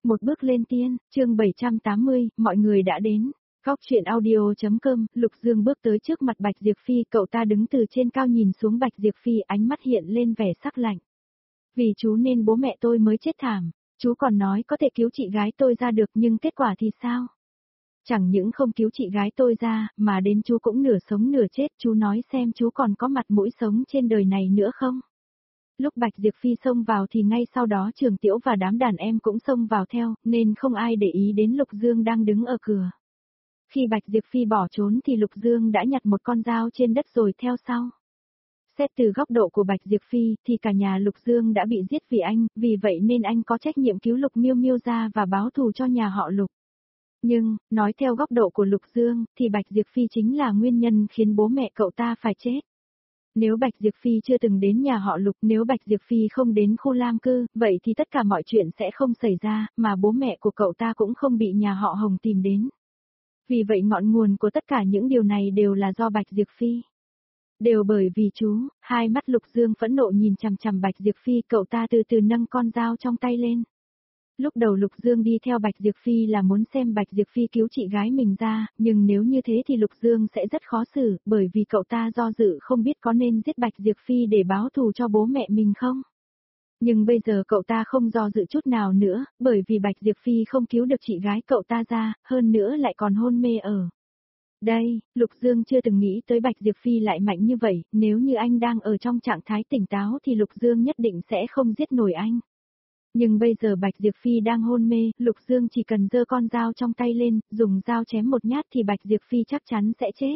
Một bước lên tiên, chương 780, mọi người đã đến. Góc truyện audio.com, Lục Dương bước tới trước mặt Bạch Diệp Phi, cậu ta đứng từ trên cao nhìn xuống Bạch Diệp Phi, ánh mắt hiện lên vẻ sắc lạnh. Vì chú nên bố mẹ tôi mới chết thảm, chú còn nói có thể cứu chị gái tôi ra được nhưng kết quả thì sao? Chẳng những không cứu chị gái tôi ra, mà đến chú cũng nửa sống nửa chết, chú nói xem chú còn có mặt mũi sống trên đời này nữa không? Lúc Bạch Diệp Phi xông vào thì ngay sau đó Trường Tiễu và đám đàn em cũng xông vào theo, nên không ai để ý đến Lục Dương đang đứng ở cửa. Khi Bạch Diệp Phi bỏ trốn thì Lục Dương đã nhặt một con dao trên đất rồi theo sau. Xét từ góc độ của Bạch Diệp Phi thì cả nhà Lục Dương đã bị giết vì anh, vì vậy nên anh có trách nhiệm cứu Lục Miêu Miêu ra và báo thù cho nhà họ Lục. Nhưng, nói theo góc độ của Lục Dương thì Bạch Diệp Phi chính là nguyên nhân khiến bố mẹ cậu ta phải chết. Nếu Bạch Diệp Phi chưa từng đến nhà họ Lục, nếu Bạch Diệp Phi không đến khu lam cư, vậy thì tất cả mọi chuyện sẽ không xảy ra, mà bố mẹ của cậu ta cũng không bị nhà họ Hồng tìm đến. Vì vậy ngọn nguồn của tất cả những điều này đều là do Bạch Diệp Phi. Đều bởi vì chú, hai mắt Lục Dương phẫn nộ nhìn chằm chằm Bạch Diệp Phi, cậu ta từ từ nâng con dao trong tay lên. Lúc đầu Lục Dương đi theo Bạch Diệp Phi là muốn xem Bạch Diệp Phi cứu chị gái mình ra, nhưng nếu như thế thì Lục Dương sẽ rất khó xử, bởi vì cậu ta do dự không biết có nên giết Bạch Diệp Phi để báo thù cho bố mẹ mình không. Nhưng bây giờ cậu ta không do dự chút nào nữa, bởi vì Bạch Diệp Phi không cứu được chị gái cậu ta ra, hơn nữa lại còn hôn mê ở. Đây, Lục Dương chưa từng nghĩ tới Bạch Diệp Phi lại mạnh như vậy, nếu như anh đang ở trong trạng thái tỉnh táo thì Lục Dương nhất định sẽ không giết nổi anh. Nhưng bây giờ Bạch Diệp Phi đang hôn mê, Lục Dương chỉ cần giơ con dao trong tay lên, dùng dao chém một nhát thì Bạch Diệp Phi chắc chắn sẽ chết.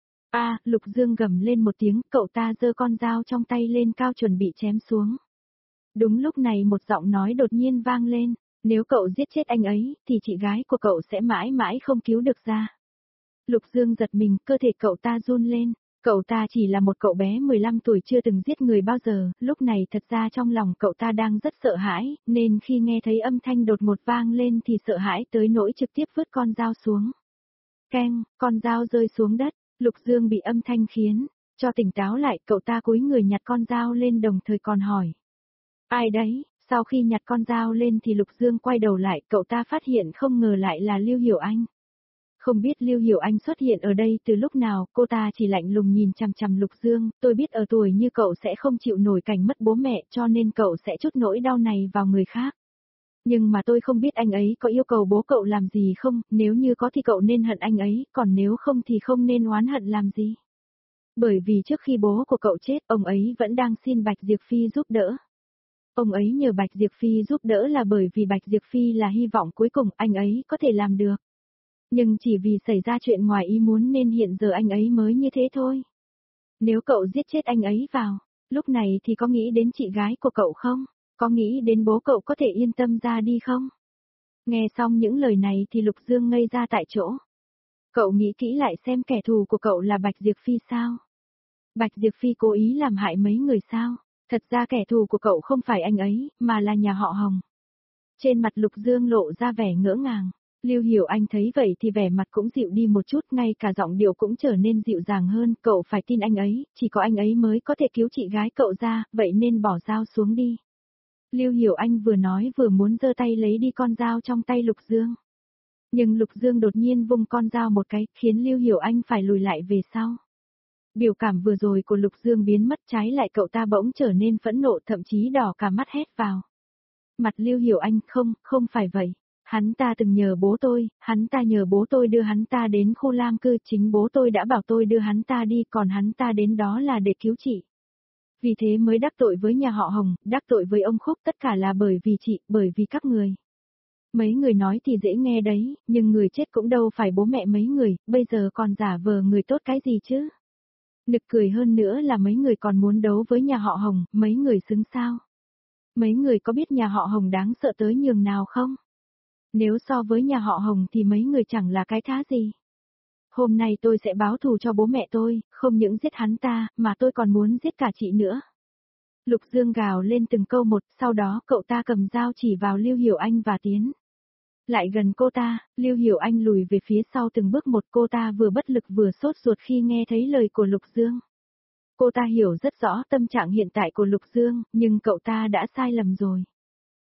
Lục Dương gầm lên một tiếng, cậu ta giơ con dao trong tay lên cao chuẩn bị chém xuống. Đúng lúc này một giọng nói đột nhiên vang lên, nếu cậu giết chết anh ấy, thì chị gái của cậu sẽ mãi mãi không cứu được ra. Lục Dương giật mình, cơ thể cậu ta run lên. Cậu ta chỉ là một cậu bé 15 tuổi chưa từng giết người bao giờ, lúc này thật ra trong lòng cậu ta đang rất sợ hãi, nên khi nghe thấy âm thanh đột ngột vang lên thì sợ hãi tới nỗi trực tiếp vứt con dao xuống. Keng, con dao rơi xuống đất, Lục Dương bị âm thanh khiến cho tỉnh táo lại, cậu ta cúi người nhặt con dao lên đồng thời còn hỏi. Ai đấy? Sau khi nhặt con dao lên thì Lục Dương quay đầu lại, cậu ta phát hiện không ngờ lại là Lưu Hiểu Anh. Không biết Lưu Hiểu Anh xuất hiện ở đây từ lúc nào, cô ta chỉ lạnh lùng nhìn chằm chằm Lục Dương, tôi biết ở tuổi như cậu sẽ không chịu nổi cảnh mất bố mẹ cho nên cậu sẽ trút nỗi đau này vào người khác. Nhưng mà tôi không biết anh ấy có yêu cầu bố cậu làm gì không, nếu như có thì cậu nên hận anh ấy, còn nếu không thì không nên oán hận làm gì. Bởi vì trước khi bố của cậu chết, ông ấy vẫn đang xin Bạch Diệp Phi giúp đỡ. Ông ấy nhờ Bạch Diệp Phi giúp đỡ là bởi vì Bạch Diệp Phi là hy vọng cuối cùng anh ấy có thể làm được. Nhưng chỉ vì xảy ra chuyện ngoài ý muốn nên hiện giờ anh ấy mới như thế thôi. Nếu cậu giết chết anh ấy vào, lúc này thì có nghĩ đến chị gái của cậu không? Có nghĩ đến bố cậu có thể yên tâm ra đi không? Nghe xong những lời này thì Lục Dương ngây ra tại chỗ. Cậu nghĩ kỹ lại xem kẻ thù của cậu là Bạch Diệp Phi sao? Bạch Diệp Phi cố ý làm hại mấy người sao? Thật ra kẻ thù của cậu không phải anh ấy, mà là nhà họ Hồng. Trên mặt Lục Dương lộ ra vẻ ngỡ ngàng. Lưu Hiểu Anh thấy vậy thì vẻ mặt cũng dịu đi một chút, ngay cả giọng điệu cũng trở nên dịu dàng hơn, cậu phải tin anh ấy, chỉ có anh ấy mới có thể cứu chị gái cậu ra, vậy nên bỏ dao xuống đi. Lưu Hiểu Anh vừa nói vừa muốn giơ tay lấy đi con dao trong tay Lục Dương. Nhưng Lục Dương đột nhiên vung con dao một cái, khiến Lưu Hiểu Anh phải lùi lại về sau. Biểu cảm vừa rồi của Lục Dương biến mất, trái lại cậu ta bỗng trở nên phẫn nộ, thậm chí đỏ cả mắt hét vào. Mặt Lưu Hiểu Anh, không phải vậy. Hắn ta từng nhờ bố tôi, hắn ta nhờ bố tôi đưa hắn ta đến khu lam cư, chính bố tôi đã bảo tôi đưa hắn ta đi, còn hắn ta đến đó là để cứu chị. Vì thế mới đắc tội với nhà họ Hồng, đắc tội với ông Khúc, tất cả là bởi vì chị, bởi vì các người. Mấy người nói thì dễ nghe đấy, nhưng người chết cũng đâu phải bố mẹ mấy người, bây giờ còn giả vờ người tốt cái gì chứ? Nực cười hơn nữa là mấy người còn muốn đấu với nhà họ Hồng, mấy người xứng sao? Mấy người có biết nhà họ Hồng đáng sợ tới nhường nào không? Nếu so với nhà họ Hồng thì mấy người chẳng là cái thá gì. Hôm nay tôi sẽ báo thù cho bố mẹ tôi, không những giết hắn ta, mà tôi còn muốn giết cả chị nữa. Lục Dương gào lên từng câu một, sau đó cậu ta cầm dao chỉ vào Lưu Hiểu Anh và tiến lại gần cô ta. Lưu Hiểu Anh lùi về phía sau từng bước một, cô ta vừa bất lực vừa sốt ruột khi nghe thấy lời của Lục Dương. Cô ta hiểu rất rõ tâm trạng hiện tại của Lục Dương, nhưng cậu ta đã sai lầm rồi.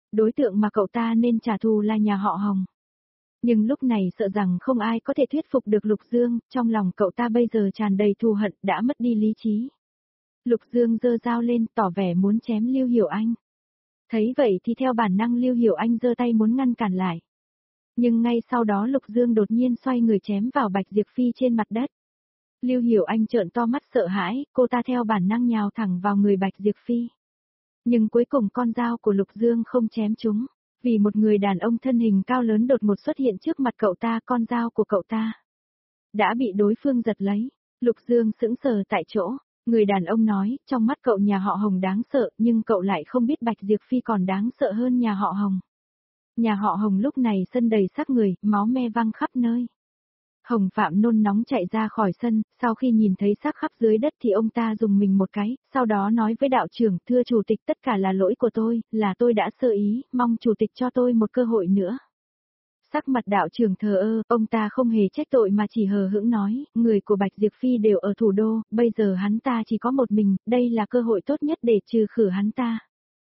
Đối tượng mà cậu ta nên trả thù là nhà họ Hồng. Nhưng lúc này sợ rằng không ai có thể thuyết phục được Lục Dương, trong lòng cậu ta bây giờ tràn đầy thù hận, đã mất đi lý trí. Lục Dương giơ dao lên, tỏ vẻ muốn chém Lưu Hiểu Anh. Thấy vậy thì theo bản năng Lưu Hiểu Anh giơ tay muốn ngăn cản lại. Nhưng ngay sau đó Lục Dương đột nhiên xoay người chém vào Bạch Diệp Phi trên mặt đất. Lưu Hiểu Anh trợn to mắt sợ hãi, cô ta theo bản năng nhào thẳng vào người Bạch Diệp Phi. Nhưng cuối cùng con dao của Lục Dương không chém trúng, vì một người đàn ông thân hình cao lớn đột ngột xuất hiện trước mặt cậu ta, con dao của cậu ta đã bị đối phương giật lấy. Lục Dương sững sờ tại chỗ, người đàn ông nói, trong mắt cậu nhà họ Hồng đáng sợ, nhưng cậu lại không biết Bạch Diệp Phi còn đáng sợ hơn nhà họ Hồng. Nhà họ Hồng lúc này sân đầy xác người, máu me văng khắp nơi. Hồng Phạm nôn nóng chạy ra khỏi sân, sau khi nhìn thấy xác khắp dưới đất thì ông ta dùng mình một cái, sau đó nói với đạo trưởng, thưa chủ tịch tất cả là lỗi của tôi, là tôi đã sơ ý, mong chủ tịch cho tôi một cơ hội nữa. Sắc mặt đạo trưởng thờ ơ, ông ta không hề trách tội mà chỉ hờ hững nói, người của Bạch Diệp Phi đều ở thủ đô, bây giờ hắn ta chỉ có một mình, đây là cơ hội tốt nhất để trừ khử hắn ta.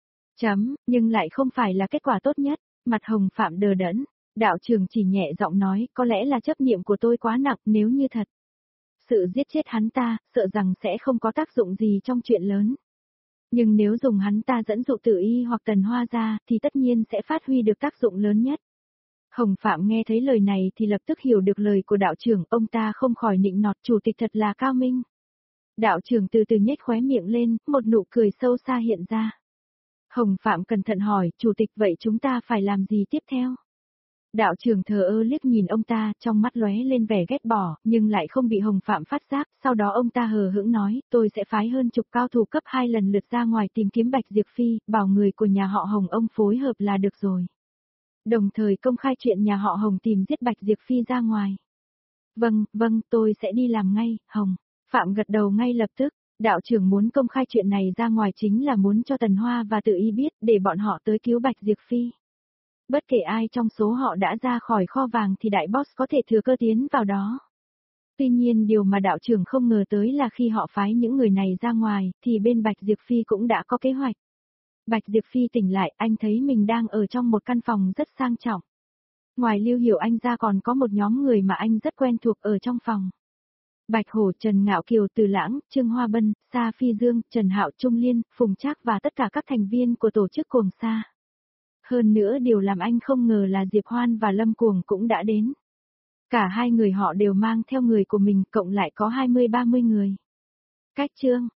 Nhưng lại không phải là kết quả tốt nhất, mặt Hồng Phạm đờ đẫn. Đạo trưởng chỉ nhẹ giọng nói, có lẽ là chấp niệm của tôi quá nặng, nếu như thật sự giết chết hắn ta, sợ rằng sẽ không có tác dụng gì trong chuyện lớn. Nhưng nếu dùng hắn ta dẫn dụ Tử Y hoặc Tần Hoa ra, thì tất nhiên sẽ phát huy được tác dụng lớn nhất. Hồng Phạm nghe thấy lời này thì lập tức hiểu được lời của đạo trưởng, ông ta không khỏi nịnh nọt, chủ tịch thật là cao minh. Đạo trưởng từ từ nhếch khóe miệng lên, một nụ cười sâu xa hiện ra. Hồng Phạm cẩn thận hỏi, chủ tịch vậy chúng ta phải làm gì tiếp theo? Đạo trưởng thờ ơ liếc nhìn ông ta, trong mắt lóe lên vẻ ghét bỏ, nhưng lại không bị Hồng Phạm phát giác, sau đó ông ta hờ hững nói, tôi sẽ phái hơn chục cao thủ cấp 2 lần lượt ra ngoài tìm kiếm Bạch Diệp Phi, bảo người của nhà họ Hồng ông phối hợp là được rồi. Đồng thời công khai chuyện nhà họ Hồng tìm giết Bạch Diệp Phi ra ngoài. Vâng, tôi sẽ đi làm ngay, Hồng. Phạm gật đầu ngay lập tức, đạo trưởng muốn công khai chuyện này ra ngoài chính là muốn cho Tần Hoa và Tự Y biết, để bọn họ tới cứu Bạch Diệp Phi. Bất kể ai trong số họ đã ra khỏi kho vàng thì đại boss có thể thừa cơ tiến vào đó. Tuy nhiên điều mà đạo trưởng không ngờ tới là khi họ phái những người này ra ngoài, thì bên Bạch Diệp Phi cũng đã có kế hoạch. Bạch Diệp Phi tỉnh lại, anh thấy mình đang ở trong một căn phòng rất sang trọng. Ngoài Lưu Hiểu Anh ra còn có một nhóm người mà anh rất quen thuộc ở trong phòng. Bạch Hổ, Trần Ngạo Kiều, Từ Lãng, Trương Hoa Bân, Sa Phi Dương, Trần Hạo, Trung Liên, Phùng Trác và tất cả các thành viên của tổ chức Cuồng Sa. Hơn nữa điều làm anh không ngờ là Diệp Hoan và Lâm Cuồng cũng đã đến. Cả hai người họ đều mang theo người của mình, cộng lại có 20-30 người. Cách chương